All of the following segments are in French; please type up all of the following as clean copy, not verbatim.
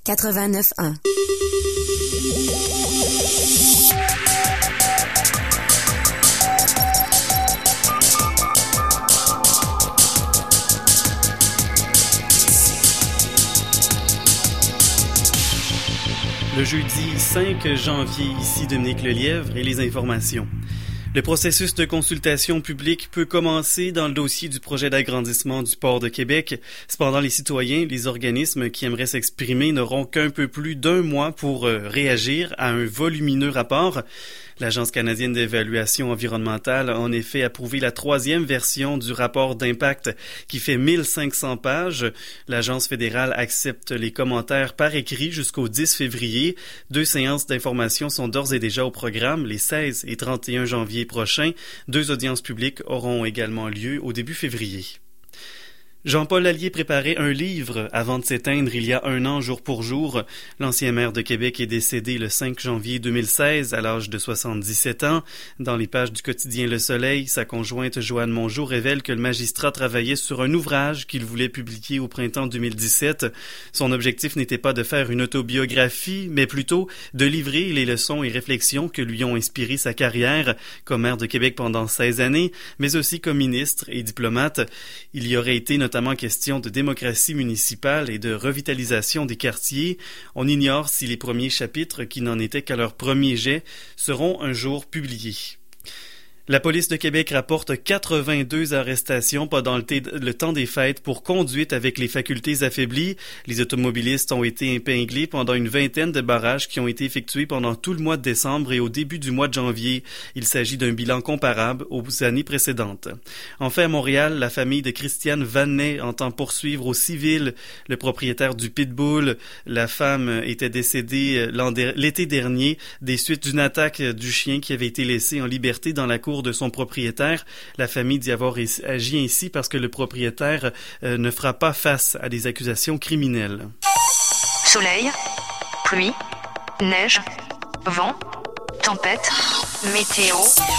89.1. Le jeudi 5 janvier, ici Dominique Lelièvre et les informations. Le processus de consultation publique peut commencer dans le dossier du projet d'agrandissement du port de Québec. Cependant, les citoyens, les organismes qui aimeraient s'exprimer n'auront qu'un peu plus d'un mois pour réagir à un volumineux rapport. L'Agence canadienne d'évaluation environnementale a en effet approuvé la 3e version du rapport d'impact qui fait 1500 pages. L'Agence fédérale accepte les commentaires par écrit jusqu'au 10 février. 2 séances d'information sont d'ores et déjà au programme les 16 et 31 janvier prochains. 2 audiences publiques auront également lieu au début février. Jean-Paul Lallier préparait un livre avant de s'éteindre il y a 1 an jour pour jour. L'ancien maire de Québec est décédé le 5 janvier 2016 à l'âge de 77 ans. Dans les pages du quotidien Le Soleil, sa conjointe Joanne Mongeau révèle que le magistrat travaillait sur un ouvrage qu'il voulait publier au printemps 2017. Son objectif n'était pas de faire une autobiographie, mais plutôt de livrer les leçons et réflexions que lui ont inspiré sa carrière comme maire de Québec pendant 16 années, mais aussi comme ministre et diplomate. Il y aurait été notamment question de démocratie municipale et de revitalisation des quartiers. On ignore si les premiers chapitres, qui n'en étaient qu'à leur premier jet, seront un jour publiés. La police de Québec rapporte 82 arrestations pendant le temps des fêtes pour conduite avec les facultés affaiblies. Les automobilistes ont été épinglés pendant une vingtaine de barrages qui ont été effectués pendant tout le mois de décembre et au début du mois de janvier. Il s'agit d'un bilan comparable aux années précédentes. Enfin, à Montréal, la famille de Christiane Vanet entend poursuivre au civil le propriétaire du Pitbull. La femme était décédée l'été dernier des suites d'une attaque du chien qui avait été laissé en liberté dans la cour de son propriétaire. La famille dit avoir agi ainsi parce que le propriétaire ne fera pas face à des accusations criminelles. Soleil, pluie, neige, vent, tempête, météo.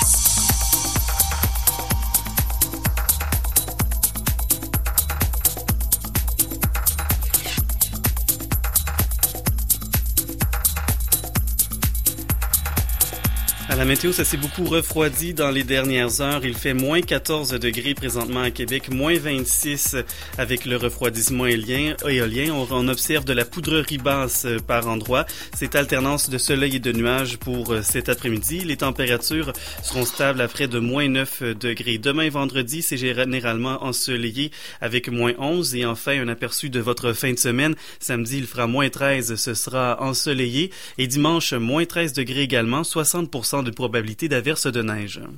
À la météo, ça s'est beaucoup refroidi dans les dernières heures. Il fait moins 14 degrés présentement à Québec, moins 26 avec le refroidissement éolien. On observe de la poudrerie basse par endroits. C'est alternance de soleil et de nuages pour cet après-midi. Les températures seront stables à près de moins 9 degrés. Demain, vendredi, c'est généralement ensoleillé avec moins 11. Et enfin, un aperçu de votre fin de semaine. Samedi, il fera moins 13, ce sera ensoleillé. Et dimanche, moins 13 degrés également, 60% de probabilité d'averse de neige.